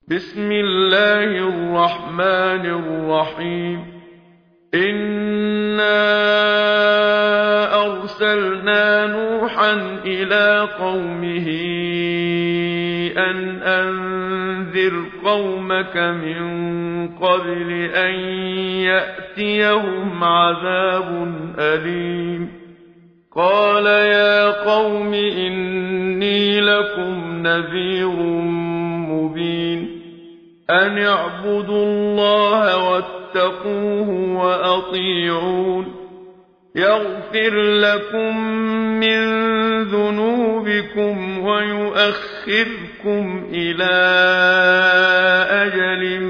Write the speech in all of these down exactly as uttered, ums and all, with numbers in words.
بسم الله الرحمن الرحيم إنا أرسلنا نوحا إلى قومه أن أنذر قومك من قبل أن يأتيهم عذاب أليم قال يا قوم إني لكم نذير مبين أن اعبدوا الله واتقوه وأطيعون يغفر لكم من ذنوبكم ويؤخركم إلى أجل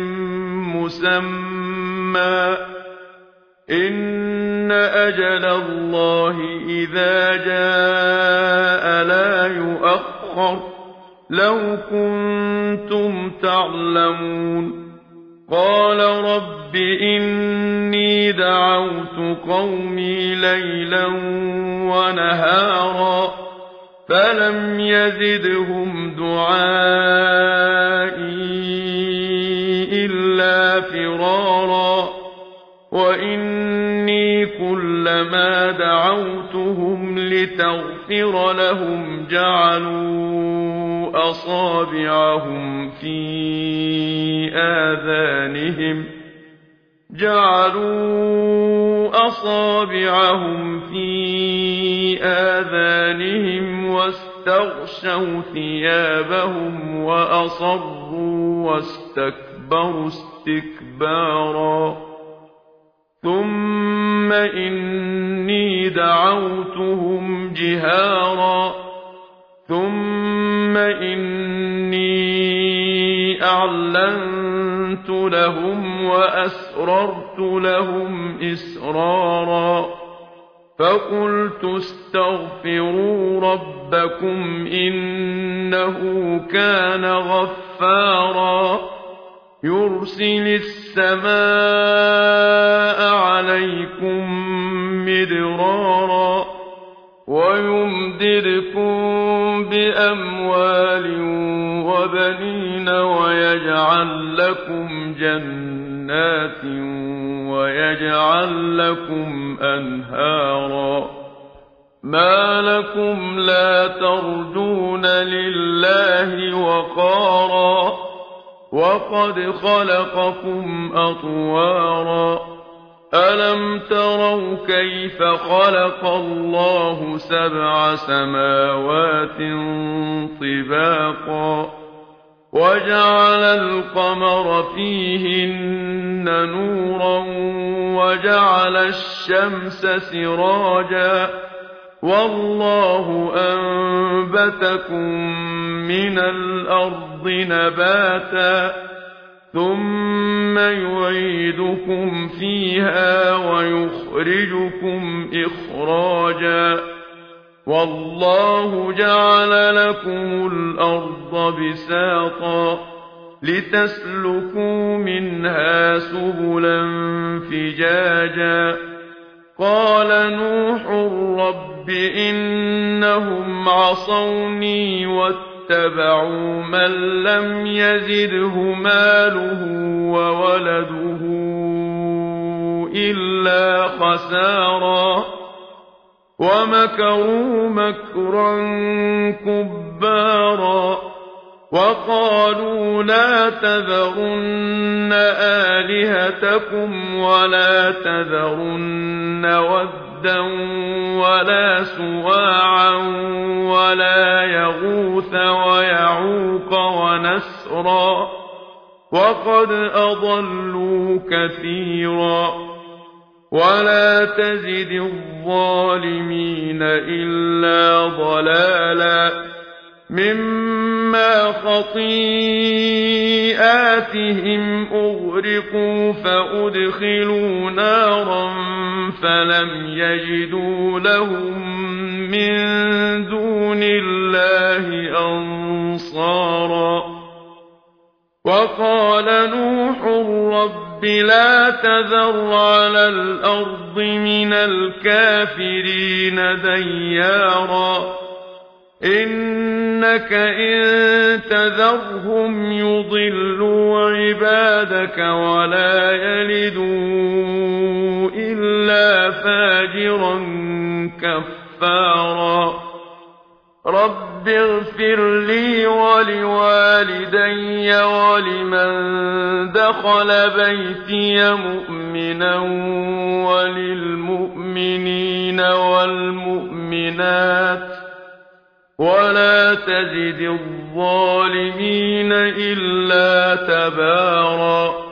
مسمى إن أجل الله إذا جاء لا يؤخر لو كنتم تعلمون قال رب إني دعوت قومي ليلا ونهارا فلم يزدهم دعائي إلا فرارا وإني كلما دعوتهم لتغفر لهم جعلوا أصابعهم في آذانهم جعلوا أصابعهم في آذانهم واستغشوا ثيابهم وأصروا واستكبروا استكبارا ثم إني دعوتهم جهارا ثم إني أعلنت لهم وأسررت لهم إسرارا فقلت استغفروا ربكم إنه كان غفارا يرسل السماء عليكم مدرارا ويمددكم بأموال وبنين ويجعل لكم جنات ويجعل لكم أنهارا ما لكم لا ترجون لله وقارا وقد خلقكم أطوارا ألم تروا كيف خلق الله سبع سماوات طباقا وجعل القمر فيهن نورا وجعل الشمس سراجا والله أنبتكم من الأرض نباتا ثم يعيدكم فيها ويخرجكم إخراجا والله جعل لكم الأرض بساطا لتسلكوا منها سبلا فجاجا قال نوح رب إنهم عصوني واتبعوا من لم يزده ماله وولده إلا خسارا ومكروا مكرا كبارا وقالوا لا تذرن آلهتكم ولا تذرن ودا ولا سواعا ولا يغوث ويعوق ونسرا وقد أضلوا كثيرا ولا تزد الظالمين إلا ضلالا مما خطيئاتهم أغرقوا فأدخلوا نارا فلم يجدوا لهم من دون الله أنصارا وقال نوح رب لا تذر على الأرض من الكافرين ديارا إنك إن تذرهم يضلوا عبادك ولا يلدوا إلا فاجرا كفارا رب اغفر لي ولوالدي ولمن دخل بيتي مؤمنا وللمؤمنين والمؤمنات ولا تزد الظالمين إلا تبارا